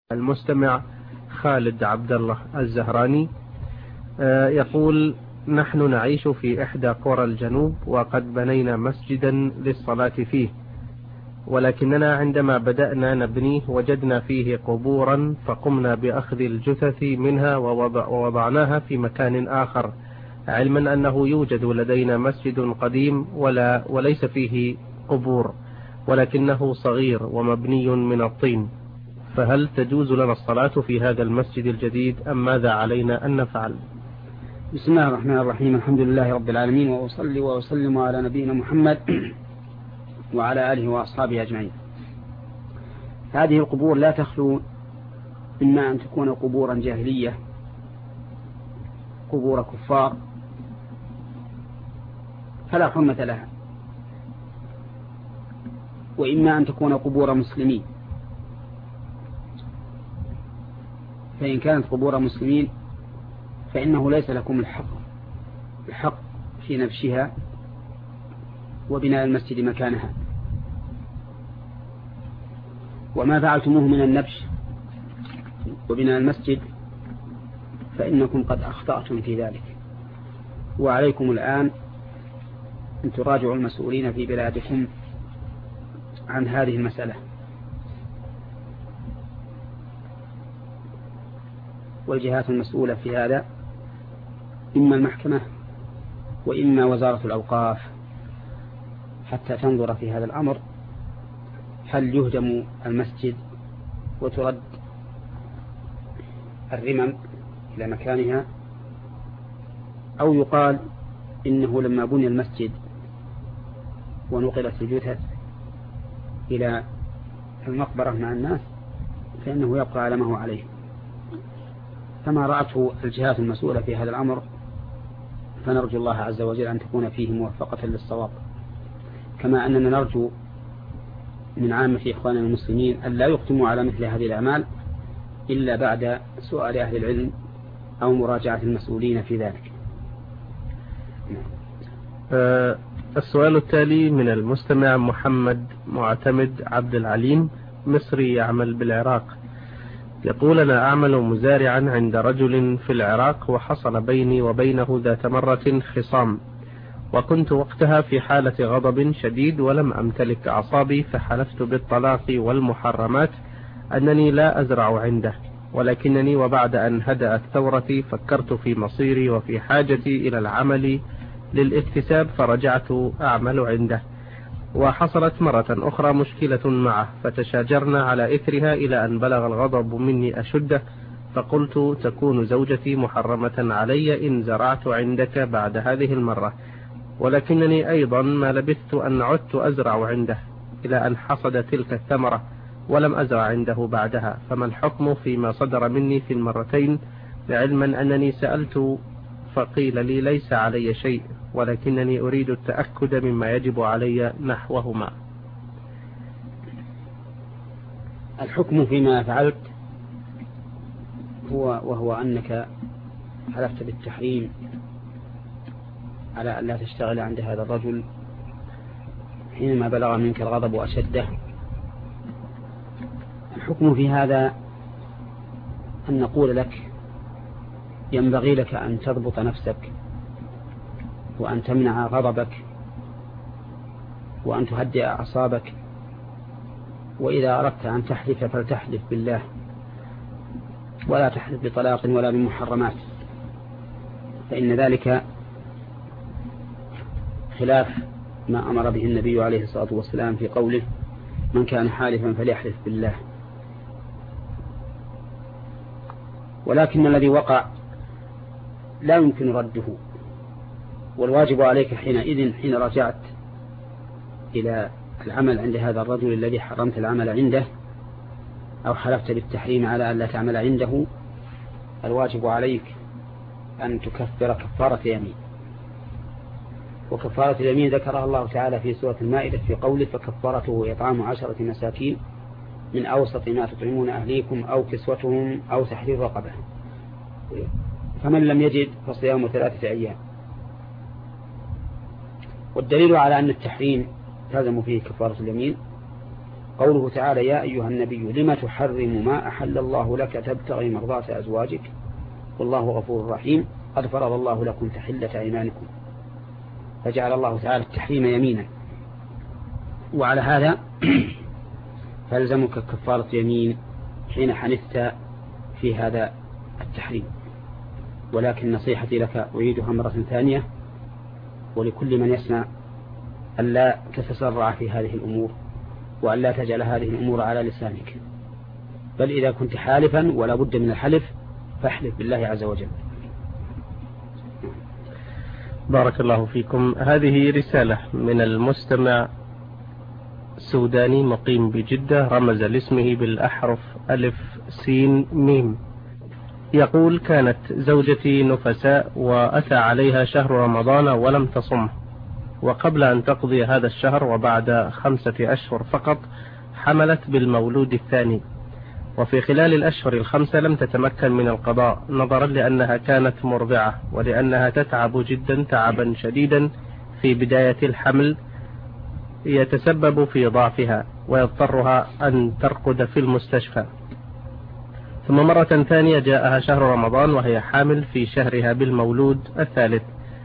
المستمع خالد عبد الله الزهراني يقول: نحن نعيش في إحدى قرى الجنوب وقد بنينا مسجدا للصلاة فيه، ولكننا عندما بدأنا نبنيه وجدنا فيه قبورا فقمنا بأخذ الجثث منها ووضعناها في مكان آخر، علما أنه يوجد لدينا مسجد قديم وليس فيه قبور ولكنه صغير ومبني من الطين، فهل تجوز لنا الصلاة في هذا المسجد الجديد أم ماذا علينا أن نفعل؟ بسم الله الرحمن الرحيم. الحمد لله رب العالمين، وأصلي وأسلم على نبينا محمد وعلى آله وأصحابه أجمعين. هذه القبور لا تخلو إما أن تكون قبورا جاهلية، قبور كفار فلا حرمة لها، وإما أن تكون قبور مسلمين، فإن كانت قبور مسلمين فإنه ليس لكم الحق في نبشها وبناء المسجد مكانها، وما فعلتموه من النبش وبناء المسجد فإنكم قد أخطأتم في ذلك، وعليكم الآن أن تراجعوا المسؤولين في بلادكم عن هذه المسألة، والجهات المسؤولة في هذا إما المحكمة وإما وزارة الأوقاف، حتى تنظر في هذا الأمر، هل يهدم المسجد وترد الرمم إلى مكانها، أو يقال إنه لما بني المسجد ونقلت الجثث إلى المقبرة مع الناس فإنه يبقى على ما هو عليه. كما رأته الجهات المسؤولة في هذا الأمر فنرجو الله عز وجل أن تكون فيه موفقة للصواب، كما أننا نرجو من عامة إخواننا المسلمين أن لا يقدموا على مثل هذه الأعمال إلا بعد سؤال أهل العلم أو مراجعة المسؤولين في ذلك. السؤال التالي من المستمع محمد معتمد عبد العليم، مصري يعمل بالعراق، يقول: أنا أعمل مزارعا عند رجل في العراق، وحصل بيني وبينه ذات مرة خصام، وكنت وقتها في حالة غضب شديد ولم أمتلك أعصابي، فحلفت بالطلاق والمحرمات أنني لا أزرع عنده، ولكنني وبعد أن هدأت ثورتي فكرت في مصيري وفي حاجتي إلى العمل للاكتساب، فرجعت أعمل عنده، وحصلت مرة أخرى مشكلة معه فتشاجرنا على إثرها إلى أن بلغ الغضب مني أشده، فقلت: تكون زوجتي محرمة علي إن زرعت عندك بعد هذه المرة، ولكنني أيضا ما لبثت أن عدت أزرع عنده إلى أن حصد تلك الثمرة ولم أزرع عنده بعدها، فما الحكم فيما صدر مني في المرتين، لعلما أنني سألت فقيل لي ليس علي شيء، ولكنني أريد التأكد مما يجب علي نحوهما؟ الحكم فيما فعلت وهو أنك حلفت بالتحريم على أن لا تشتغل عند هذا الرجل حينما بلغ منك الغضب وأشده. الحكم في هذا أن نقول لك: ينبغي لك أن تضبط نفسك وأن تمنع غضبك وأن تهدئ أعصابك، وإذا أردت أن تحلف فلتحلف بالله ولا تحلف بطلاق ولا بمحرمات، فإن ذلك خلاف ما أمر به النبي عليه الصلاة والسلام في قوله: من كان حالفا فليحلف بالله. ولكن الذي وقع لا يمكن رده، والواجب عليك حين رجعت إلى العمل عند هذا الرجل الذي حرمت العمل عنده أو حلفت بالتحريم على أن لا تعمل عنده، الواجب عليك أن تكفر كفارة يمين. وكفارة اليمين ذكرها الله تعالى في سورة المائدة في قوله: فكفارته إطعام 10 مساكين من أوسط ما تطعمون أهليكم أو كسوتهم أو تحرير رقبة، فمن لم يجد فصيام 3 أيام. والدليل على أن التحريم تلزم فيه كفارة اليمين قوله تعالى يا أيها النبي لما تحرم ما أحل الله لك تبتغي مرضات أزواجك والله غفور رحيم قد فرض الله لكم تحلة أيمانكم، فجعل الله تعالى التحريم يمينا، وعلى هذا فلزمك كفارة يمين حين حنثت في هذا التحريم. ولكن نصيحتي لك أعيدها مرة ثانية ولكل من يسمع ألا تتسرع في هذه الأمور، وألا تجعل هذه الأمور على لسانك، بل إذا كنت حالفا ولا بد من الحلف فاحلف بالله عز وجل. بارك الله فيكم. هذه رسالة من المستمع سوداني مقيم بجدة، رمز لاسمه بالأحرف ألف سين ميم. يقول كانت زوجتي نفساء وأتى عليها شهر رمضان ولم تصمه، وقبل أن تقضي هذا الشهر وبعد 5 أشهر فقط حملت بالمولود الثاني، وفي خلال الأشهر 5 لم تتمكن من القضاء نظرا لأنها كانت مرضعة، ولأنها تتعب جدا تعبا شديدا في بداية الحمل يتسبب في ضعفها ويضطرها أن ترقد في المستشفى. ثم مرة ثانية جاءها شهر رمضان وهي حامل في شهرها بالمولود الثالث،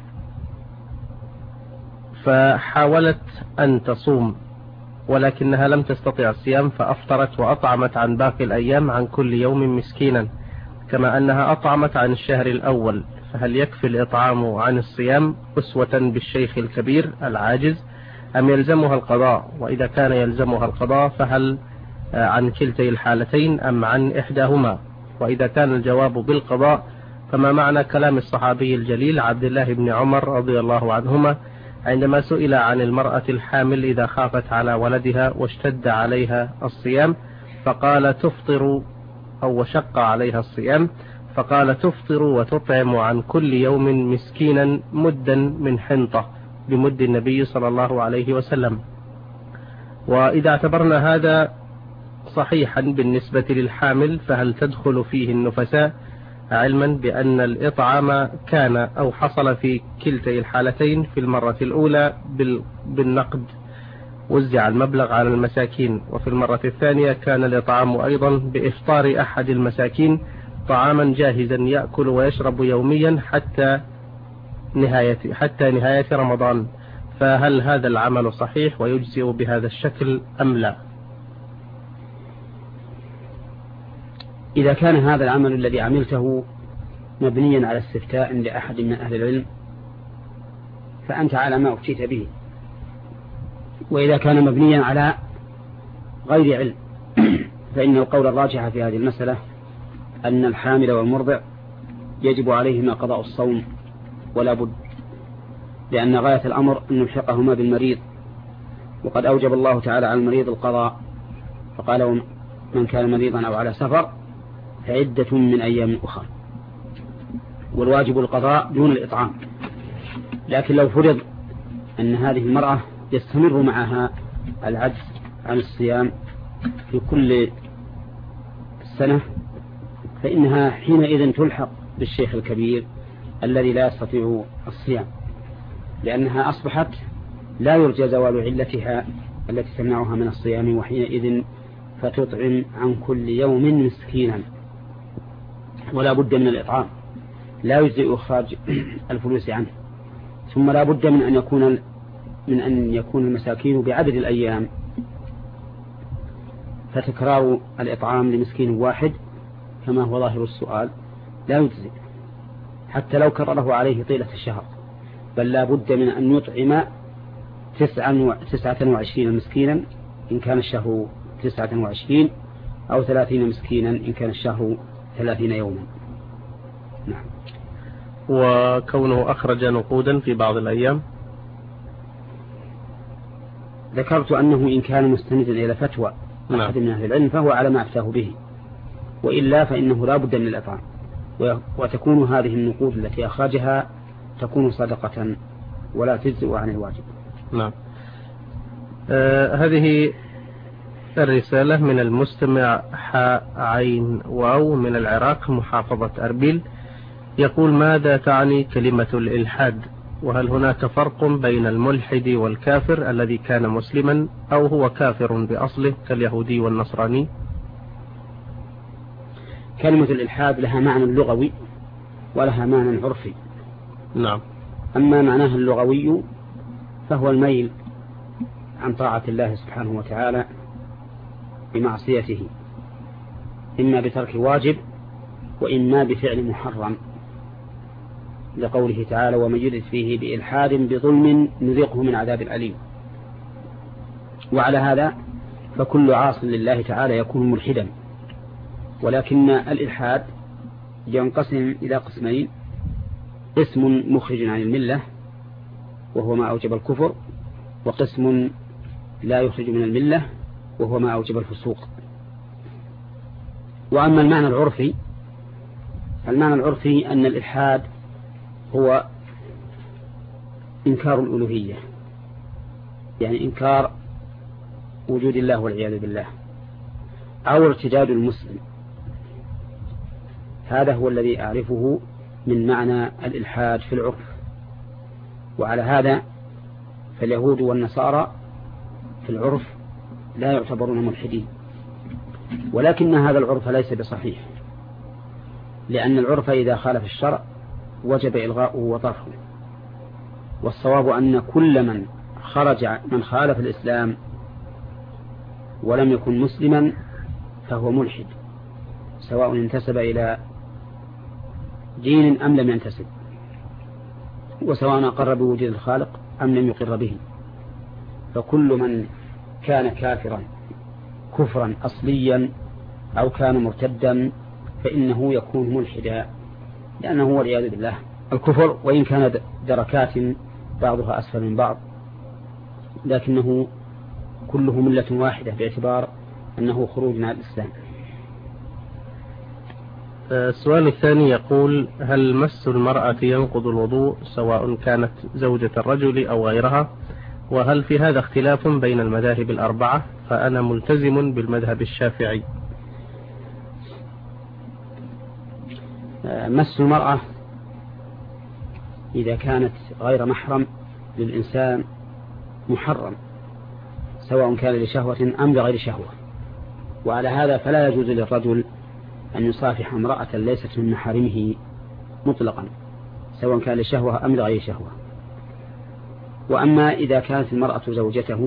فحاولت أن تصوم ولكنها لم تستطع الصيام، فأفطرت وأطعمت عن باقي الأيام عن كل يوم مسكينا، كما أنها أطعمت عن الشهر الأول. فهل يكفي الإطعام عن الصيام أسوة بالشيخ الكبير العاجز أم يلزمها القضاء؟ وإذا كان يلزمها القضاء فهل عن كلتي الحالتين أم عن إحداهما؟ وإذا كان الجواب بالقضاء فما معنى كلام الصحابي الجليل عبد الله بن عمر رضي الله عنهما عندما سئل عن المرأة الحامل إذا خافت على ولدها واشتد عليها الصيام فقال تفطر، أو وشق عليها الصيام فقال تفطر وتطعم عن كل يوم مسكينا مدا من حنطة بمد النبي صلى الله عليه وسلم. وإذا اعتبرنا هذا صحيحا بالنسبة للحامل فهل تدخل فيه النفساء، علما بأن الإطعام كان أو حصل في كلتي الحالتين؟ في المرة الأولى بالنقد وزع المبلغ على المساكين، وفي المرة الثانية كان الإطعام أيضا بإفطار أحد المساكين طعاما جاهزا يأكل ويشرب يوميا حتى نهاية رمضان، فهل هذا العمل صحيح ويجزئ بهذا الشكل أم لا؟ إذا كان هذا العمل الذي عملته مبنيا على استفتاء لأحد من أهل العلم فأنت على ما أفتيت به، وإذا كان مبنيا على غير علم فإن القول الراجح في هذه المسألة أن الحامل والمرضع يجب عليهما قضاء الصوم ولا بد، لأن غاية الأمر أن نلحقهما بالمريض، وقد أوجب الله تعالى على المريض القضاء فقال من كان مريضا أو على سفر فعدة من أيام أخرى، والواجب القضاء دون الإطعام. لكن لو فرض أن هذه المرأة يستمر معها العجز عن الصيام في كل السنة فإنها حينئذ تلحق بالشيخ الكبير الذي لا يستطيع الصيام، لأنها أصبحت لا يرجى زوال علتها التي تمنعها من الصيام، وحينئذ فتطعم عن كل يوم مسكينا، ولا بد من الإطعام، لا يجزئ إخراج الفلوس عنه. ثم لا بد من أن يكون المساكين بعدد الأيام، فتكرار الإطعام لمسكين واحد كما هو ظاهر السؤال لا يجزئ حتى لو كرره عليه طيلة الشهر، بل لا بد من أن يطعم 29 مسكينا إن كان الشهر 29 أو 30 مسكينا إن كان الشهر 30 يوما. نعم. وكونه أخرج نقودا في بعض الأيام؟ ذكرت أنه إن كان مستندا إلى فتوى أحد من أهل العلم فهو على ما أفتاه به، وإلا فإنه لا بد من الإطعام، وتكون هذه النقود التي أخرجها تكون صدقة ولا تجزئ عن الواجب. نعم. هذه الرسالة من المستمع حاء عين واو من العراق محافظة أربيل، يقول ماذا تعني كلمة الإلحاد، وهل هناك فرق بين الملحد والكافر الذي كان مسلما أو هو كافر بأصله كاليهودي والنصراني؟ كلمة الإلحاد لها معنى لغوي ولها معنى عرفي. نعم. أما معناها اللغوي فهو الميل عن طاعة الله سبحانه وتعالى بمعصيته، إما بترك واجب وإما بفعل محرم، لقوله تعالى: ومن يرد فيه بإلحاد بظلم نذقه من عذاب أليم. وعلى هذا فكل عاص لله تعالى يكون ملحدا، ولكن الإلحاد ينقسم إلى قسمين: قسم مخرج عن الملة وهو ما أوجب الكفر، وقسم لا يخرج من الملة وهو ما أوجب الفسوق. وأما المعنى العرفي، المعنى العرفي أن الإلحاد هو إنكار الألوهية، يعني إنكار وجود الله والعياذ بالله، أو ارتداد المسلم. هذا هو الذي أعرفه من معنى الإلحاد في العرف. وعلى هذا فاليهود والنصارى في العرف لا يعتبرون ملحدين، ولكن هذا العرف ليس بصحيح، لأن العرف إذا خالف الشرع وجب إلغاؤه وطرحه. والصواب أن كل من خالف الإسلام ولم يكن مسلما فهو ملحد، سواء انتسب إلى دين أم لم ينتسب، وسواء أقر بوجود الخالق أم لم يقر به. فكل من كان كافرا كفرا أصليا أو كان مرتدا فإنه يكون ملحدا، لأنه هو والعياذ بالله الكفر وإن كان دركات بعضها أسفل من بعض، لكنه كله ملة واحدة باعتبار أنه خروج من الإسلام. السؤال الثاني يقول: هل مس المرأة ينقض الوضوء سواء كانت زوجة الرجل أو غيرها؟ وهل في هذا اختلاف بين المذاهب الأربعة؟ فأنا ملتزم بالمذهب الشافعي. مس المرأة إذا كانت غير محرم للإنسان محرم، سواء كان لشهوة أم لغير شهوة. وعلى هذا فلا يجوز للرجل أن يصافح امرأة ليست من محارمه مطلقا، سواء كان لشهوة أم لغير شهوة. وأما إذا كانت المرأة زوجته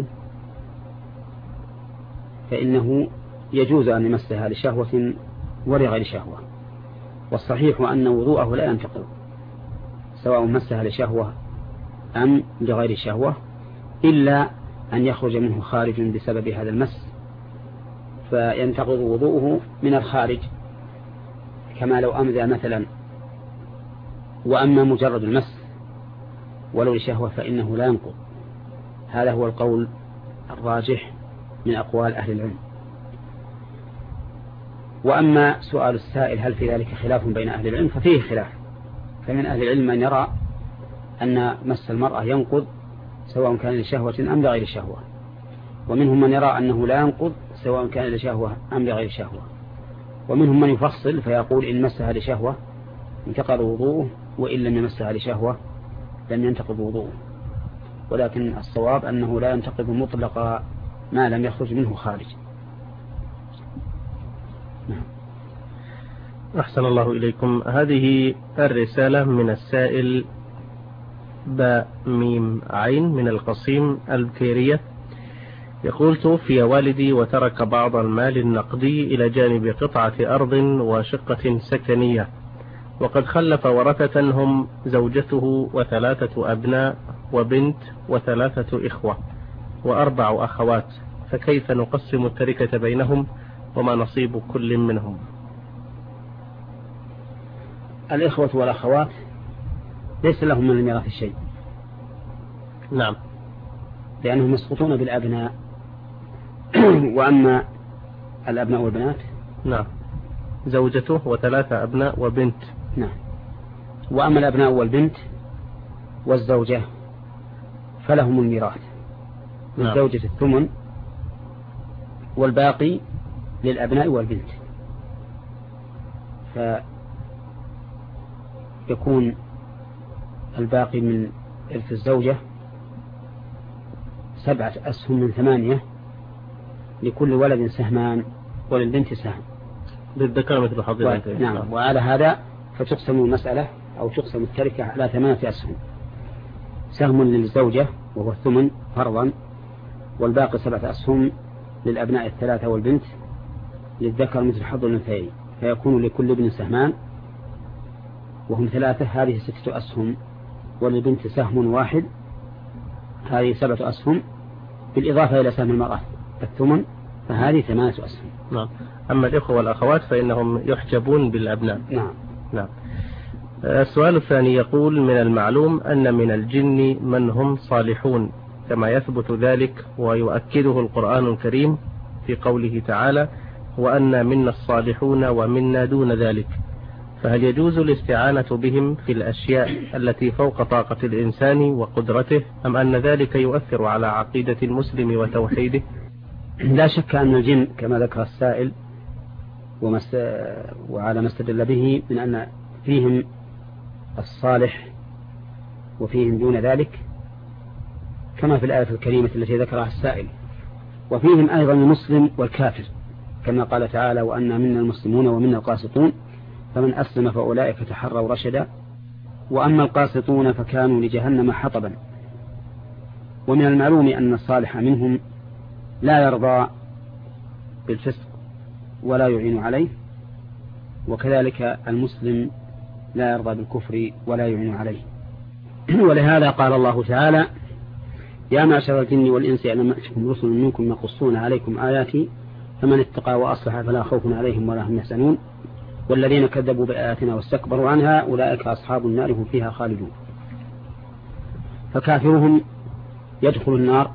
فإنه يجوز أن يمسها لشهوة ولغير شهوة، والصحيح أن وضوءه لا ينتقض سواء مسها لشهوة أم لغير شهوة، إلا أن يخرج منه خارج بسبب هذا المس فينتقض وضوءه من الخارج، كما لو أمذى مثلا. وأما مجرد المس ولو لشهوة فإنه لا ينقض. هذا هو القول الراجح من أقوال أهل العلم. وأما سؤال السائل هل في ذلك خلاف بين أهل العلم، ففيه خلاف. فمن أهل العلم من يرى أن مس المرأة ينقض سواء كان لشهوة أم لغير شهوة، ومنهم من يرى أنه لا ينقض سواء كان لشهوة أم لغير شهوة، ومنهم من يفصل فيقول إن مسها لشهوة انتقض وضوءه، وإن لم يمسها لشهوة لم ينتقض وضوءه. ولكن الصواب أنه لا ينتقض مطلقا ما لم يخرج منه خارج. أحسن الله إليكم. هذه الرسالة من السائل باء ميم عين من القصيم البكيرية، يقول: توفي والدي وترك بعض المال النقدي إلى جانب قطعة أرض وشقة سكنية، وقد خلف ورثة هم زوجته وثلاثة أبناء وبنت وثلاثة إخوة وأربع أخوات، فكيف نقسم التركة بينهم وما نصيب كل منهم؟ الإخوة والأخوات ليس لهم من الميراث شيء. نعم، لأنهم يسقطون بالأبناء. وأما الأبناء والبنات، نعم، زوجته وثلاثة أبناء وبنت. نعم. وأما الأبناء والبنت والزوجة فلهم الميراث، للزوجة الثمن والباقي للأبناء والبنت، فيكون الباقي من إرث الزوجة 7 أسهم من 8، لكل ولد سهمان وللبنت سهم، للذكر مثل حظ الأنثيين. نعم. وعلى هذا فتقسم المسألة أو تقسم التركة على 8 أسهم: سهم للزوجة وهو الثمن فرضا، والباقي 7 أسهم للأبناء 3 والبنت للذكر مثل حظ الأنثيين، فيكون لكل ابن سهمان وهم 3، هذه 6 أسهم، وللبنت سهم واحد، هذه 7 أسهم، بالإضافة إلى سهم المرأة الثمن، فهذه 8 أسهم. نعم. أما الإخوة والأخوات فإنهم يحجبون بالأبناء. نعم. نعم. السؤال الثاني يقول: من المعلوم أن من الجن من هم صالحون كما يثبت ذلك ويؤكده القرآن الكريم في قوله تعالى: وأن منا الصالحون ومنا دون ذلك، فهل يجوز الاستعانة بهم في الأشياء التي فوق طاقة الإنسان وقدرته، أم أن ذلك يؤثر على عقيدة المسلم وتوحيده؟ لا شك أن الجن كما ذكر السائل وعلى ما استدل به من أن فيهم الصالح وفيهم دون ذلك، كما في الآية الكريمة التي ذكرها السائل، وفيهم أيضا المسلم والكافر، كما قال تعالى: وأن منا المسلمون ومنا القاسطون فمن أسلم فأولئك تحروا رشدا، وأما القاسطون فكانوا لجهنم حطبا. ومن المعلوم أن الصالح منهم لا يرضى بالفسق ولا يعين عليه، وكذلك المسلم لا يرضى بالكفر ولا يعين عليه. ولهذا قال الله تعالى: يا معشر الجن والإنس ألم يأتكم رسل منكم يقصون عليكم آياتي فمن اتقى وأصلح فلا خوف عليهم ولا هم يحزنون والذين كذبوا بآياتنا واستكبروا عنها أولئك أصحاب النار هم فيها خالدون. فكافرهم يدخل النار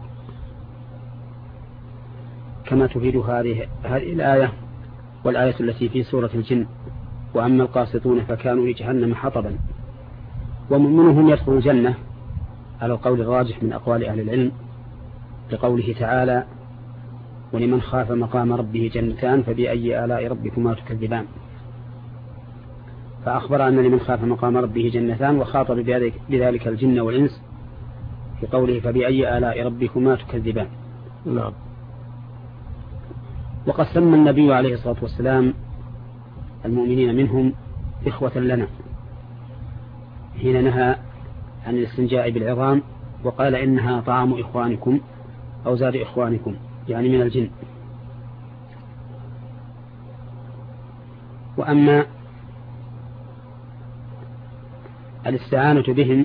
كما تفيد هذه الآية والآية التي في سورة الجن: وأما القاسطون فكانوا لجهنم حطبا. ومؤمنهم يدخل الجنة على القول الراجح من أقوال أهل العلم، لقوله تعالى: ولمن خاف مقام ربه جنتان فبأي آلاء ربكما تكذبان. فأخبر أن لمن خاف مقام ربه جنتان، وخاطب بذلك الجن والإنس في قوله فبأي آلاء ربكما تكذبان. نعم. وقد سمى النبي عليه الصلاة والسلام المؤمنين منهم إخوة لنا حين نهى عن الاستنجاء بالعظام، وقال إنها طعام إخوانكم أو زاد إخوانكم، يعني من الجن. وأما الاستعانة بهم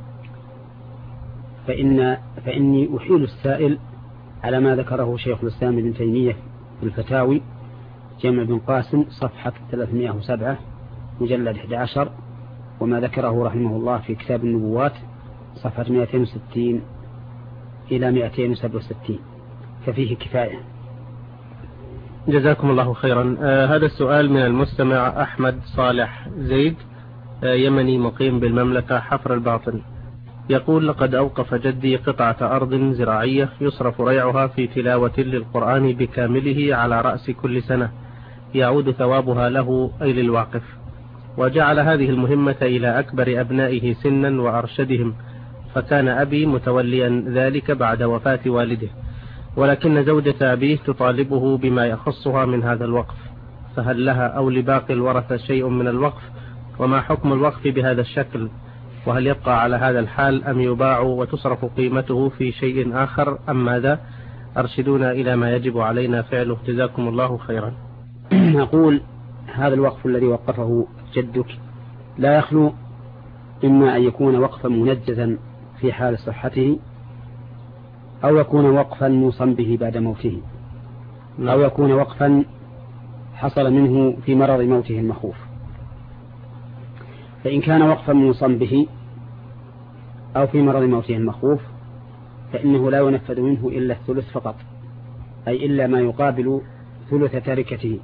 فإني أحيل السائل على ما ذكره شيخ الإسلام ابن تيمية في الفتاوي جامع بن قاسم صفحة 307 مجلد 11، وما ذكره رحمه الله في كتاب النبوات صفحة 260 إلى 267، ففيه كفاية. جزاكم الله خيرا. هذا السؤال من المستمع أحمد صالح زيد، يمني مقيم بالمملكة حفر الباطن، يقول: لقد أوقف جدي قطعة أرض زراعية يصرف ريعها في تلاوة للقرآن بكامله على رأس كل سنة، يعود ثوابها له أي للواقف، وجعل هذه المهمة إلى أكبر أبنائه سنا وأرشدهم، فكان أبي متوليا ذلك بعد وفاة والده، ولكن زوجة أبيه تطالبه بما يخصها من هذا الوقف، فهل لها أو لباقي الورثة شيء من الوقف؟ وما حكم الوقف بهذا الشكل؟ وهل يبقى على هذا الحال أم يباع وتصرف قيمته في شيء آخر أم ماذا؟ أرشدونا إلى ما يجب علينا فعله، جزاكم الله خيرا. نقول: هذا الوقف الذي وقفه جدك لا يخلو إما أن يكون وقفا منجزا في حال صحته، أو يكون وقفا موصى به بعد موته، أو يكون وقفا حصل منه في مرض موته المخوف. فإن كان وقفا موصى به أو في مرض موته المخوف فإنه لا ينفذ منه إلا الثلث فقط، أي إلا ما يقابل ثلث تركته.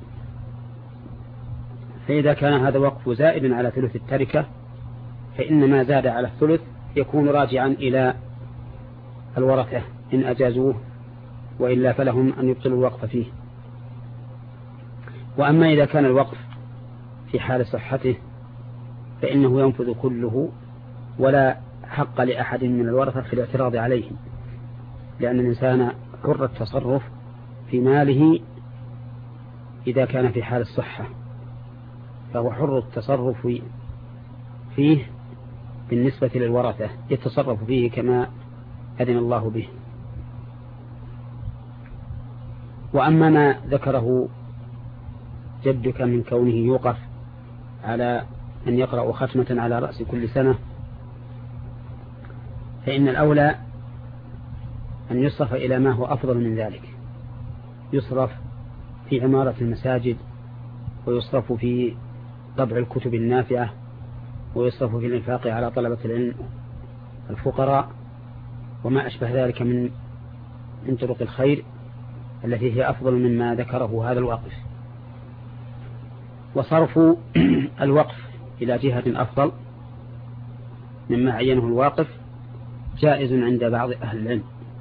فإذا كان هذا الوقف زائدا على ثلث التركة فإن ما زاد على الثلث يكون راجعا إلى الورثة إن أجازوه، وإلا فلهم أن يبطلوا الوقف فيه. وأما إذا كان الوقف في حال صحته فإنه ينفذ كله ولا حق لأحد من الورثة في الاعتراض عليه، لأن الإنسان حر التصرف في ماله إذا كان في حال الصحة، فهو حر التصرف فيه بالنسبة للورثة، يتصرف فيه كما أذن الله به. وأما ما ذكره جدك من كونه يوقف على أن يقرأ ختمة على رأس كل سنة، فإن الأولى أن يصرف إلى ما هو أفضل من ذلك، يصرف في عمارة المساجد، ويصرف في طبع الكتب النافعة، ويصرف في الإنفاق على طلبة العلم الفقراء، وما أشبه ذلك من طرق الخير التي هي أفضل مما ذكره هذا الواقف. وصرف الوقف إلى جهة أفضل مما عينه الواقف جائز عند بعض أهل العلم،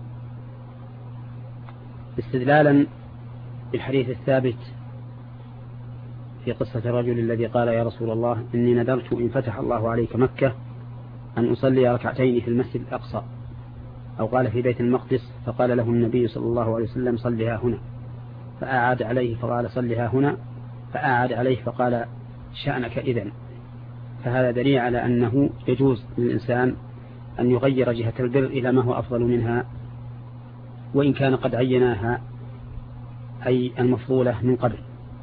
استدلالا بالحديث الثابت في قصة الرجل الذي قال يا رسول الله إني نذرت إن فتح الله عليك مكة أن أصلي ركعتين في المسجد الأقصى، أو قال في بيت المقدس، فقال له النبي صلى الله عليه وسلم صلها هنا، فأعاد عليه فقال صلها هنا، فأعاد عليه فقال شأنك إذن. فهذا دليل على أنه يجوز للإنسان أن يغير جهة البر إلى ما هو أفضل منها، وإن كان قد عيناها أي المفضولة من قبل.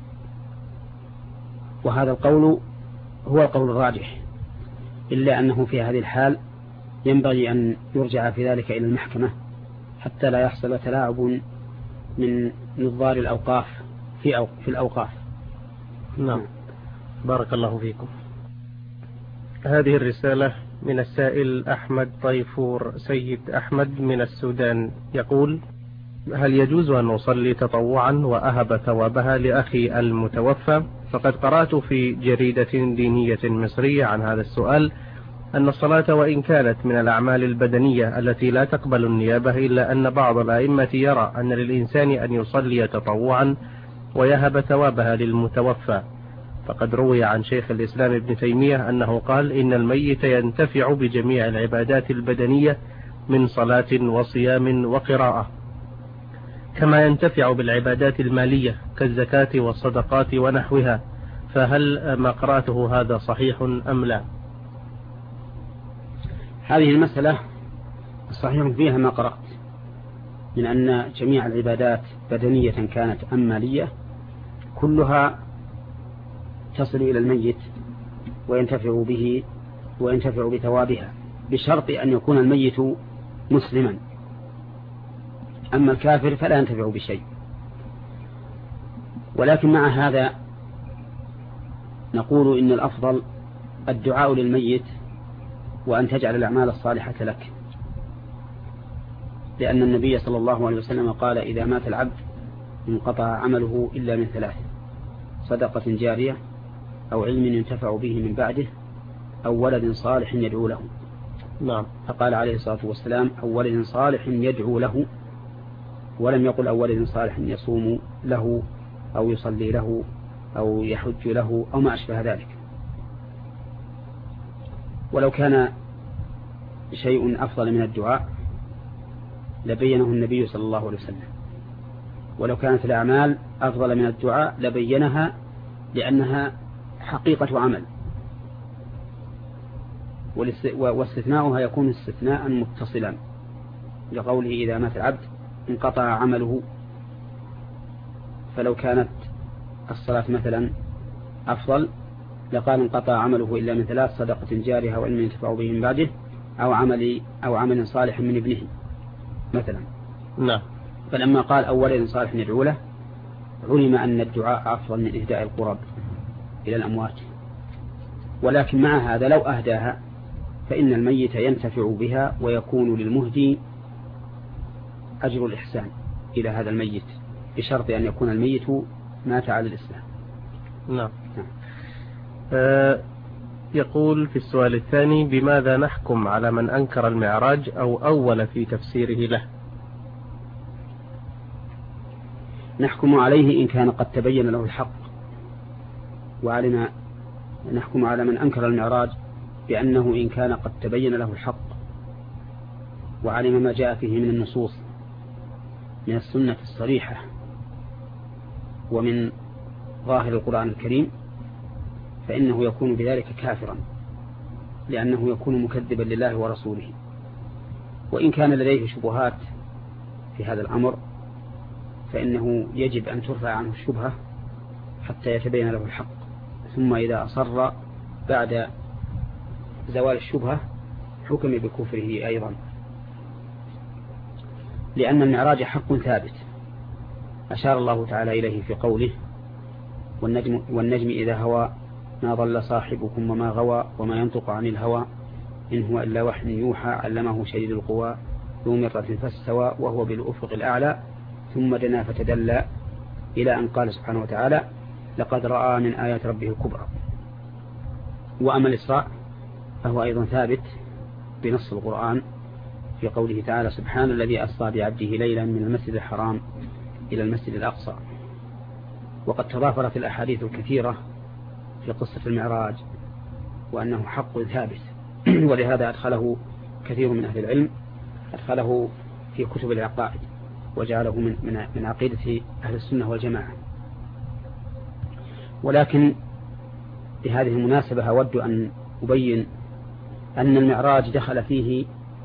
وهذا القول هو القول الراجح، إلا أنه في هذه الحال ينبغي أن يرجع في ذلك إلى المحكمة حتى لا يحصل تلاعب من نظار الأوقاف في الأوقاف. نعم، بارك الله فيكم. هذه الرسالة من السائل أحمد طيفور سيد أحمد من السودان، يقول: هل يجوز أن أصلي تطوعا وأهب ثوابها لأخي المتوفى؟ فقد قرأت في جريدة دينية مصرية عن هذا السؤال أن الصلاة وإن كانت من الأعمال البدنية التي لا تقبل النيابة، إلا أن بعض الأئمة يرى أن للإنسان أن يصلي تطوعا ويهب ثوابها للمتوفى. فقد روي عن شيخ الإسلام ابن تيمية أنه قال إن الميت ينتفع بجميع العبادات البدنية من صلاة وصيام وقراءة، كما ينتفع بالعبادات المالية كالزكاة والصدقات ونحوها، فهل ما قرأته هذا صحيح أم لا؟ هذه المسألة صحيح فيها ما قرأت من أن جميع العبادات بدنية كانت أم مالية كلها تصل إلى الميت وينتفع به وينتفع بثوابها، بشرط أن يكون الميت مسلما، أما الكافر فلا ينتفع بشيء. ولكن مع هذا نقول إن الأفضل الدعاء للميت وأن تجعل الأعمال الصالحة لك، لأن النبي صلى الله عليه وسلم قال إذا مات العبد انقطع عمله إلا من ثلاث: صدقة جارية، أو علم ينتفع به من بعده، أو ولد صالح يدعو له. نعم. فقال عليه الصلاة والسلام أو ولد صالح يدعو له، ولم يقل أو ولد صالح يصوم له أو يصلي له أو يحج له أو ما أشبه ذلك. ولو كان شيء أفضل من الدعاء لبينه النبي صلى الله عليه وسلم، ولو كانت الأعمال أفضل من الدعاء لبينها، لأنها حقيقة عمل، واستثناؤها يكون استثناء متصلا لقوله إذا مات العبد انقطع عمله. فلو كانت الصلاة مثلا أفضل لقال انقطع عمله إلا من ثلاث: صدقة جارية أو علم ينتفع به من بعده أو عمل صالح من ابنه مثلا. نعم. فلما قال أو ولد صالح يدعو له علم أن الدعاء أفضل من إهداء القرب إلى الأموات. ولكن مع هذا لو أهداها فإن الميت ينتفع بها، ويكون للمهدي أجر الإحسان إلى هذا الميت، بشرط أن يكون الميت مات على الإسلام. نعم. يقول في السؤال الثاني: بماذا نحكم على من أنكر المعراج أو أول في تفسيره له؟ نحكم عليه إن كان قد تبين له الحق، نحكم على من أنكر المعراج بأنه إن كان قد تبين له الحق وعلم ما جاء فيه من النصوص من السنة الصريحة ومن ظاهر القرآن الكريم فإنه يكون بذلك كافرا، لأنه يكون مكذبا لله ورسوله. وإن كان لديه شبهات في هذا الأمر فإنه يجب أن ترفع عنه الشبهة حتى يتبين له الحق، ثم إذا أصر بعد زوال الشبهة حكم بكفره أيضا، لأن المعراج حق ثابت أشار الله تعالى إليه في قوله والنجم إذا هوى ما ضل صاحبكم وما غوى وما ينطق عن الهوى إن هو إلا وحي يوحى علمه شديد القوى ذو مرة فاستوى وهو بالأفق الأعلى ثم دنا فتدلى، إلى أن قال سبحانه وتعالى لقد رأى من آيات ربه الكبرى. وأما الإسراء فهو أيضا ثابت بنص القرآن في قوله تعالى سبحان الذي أسرى بعبده ليلا من المسجد الحرام إلى المسجد الأقصى. وقد تضافرت الأحاديث الكثيرة في قصة المعراج وأنه حق ثابت، ولهذا أدخله كثير من أهل العلم أدخله في كتب العقائد وجعله من عقيدة أهل السنة والجماعة. ولكن بهذه المناسبة أود أن أبين أن المعراج دخل فيه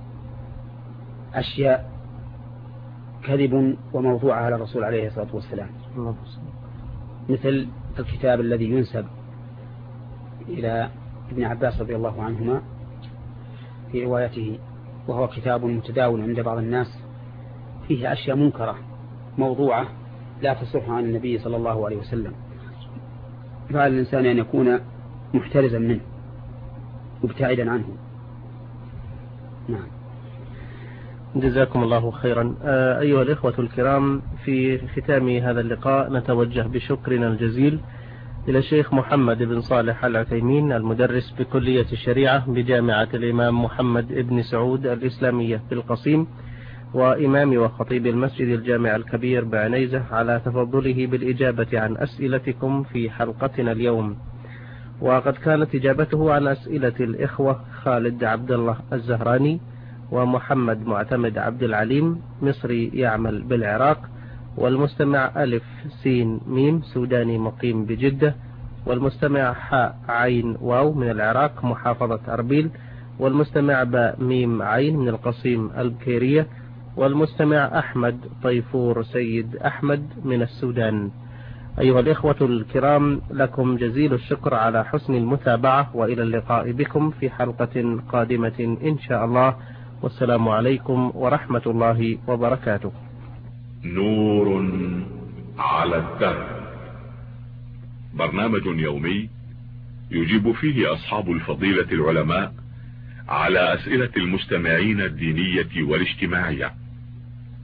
أشياء كذب وموضوع على الرسول عليه الصلاة والسلام، مثل الكتاب الذي ينسب إلى ابن عباس رضي الله عنهما في روايته، وهو كتاب متداول عند بعض الناس فيه أشياء منكرة موضوعة لا تصح عن النبي صلى الله عليه وسلم، فعلى الإنسان أن يكون محترزا منه مبتعدا عنه. نعم. جزاكم الله خيرا. أيها الإخوة الكرام، في ختام هذا اللقاء نتوجه بشكرنا الجزيل إلى الشيخ محمد بن صالح العثيمين المدرس بكلية الشريعة بجامعة الإمام محمد بن سعود الإسلامية في القصيم، وإمام وخطيب المسجد الجامع الكبير بعنيزة، على تفضله بالإجابة عن أسئلتكم في حلقتنا اليوم. وقد كانت إجابته عن أسئلة الإخوة خالد عبد الله الزهراني ومحمد معتمد عبد العليم مصري يعمل بالعراق، والمستمع ألف سين ميم سوداني مقيم بجدة، والمستمع حاء عين واو من العراق محافظة أربيل، والمستمع باء ميم عين من القصيم البكيرية، والمستمع أحمد طيفور سيد أحمد من السودان. أيها الإخوة الكرام، لكم جزيل الشكر على حسن المتابعة، وإلى اللقاء بكم في حلقة قادمة إن شاء الله، والسلام عليكم ورحمة الله وبركاته. نور على الدرب، برنامج يومي يجيب فيه أصحاب الفضيلة العلماء على أسئلة المستمعين الدينية والاجتماعية.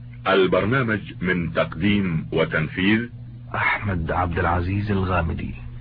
البرنامج من تقديم وتنفيذ أحمد عبد العزيز الغامدي.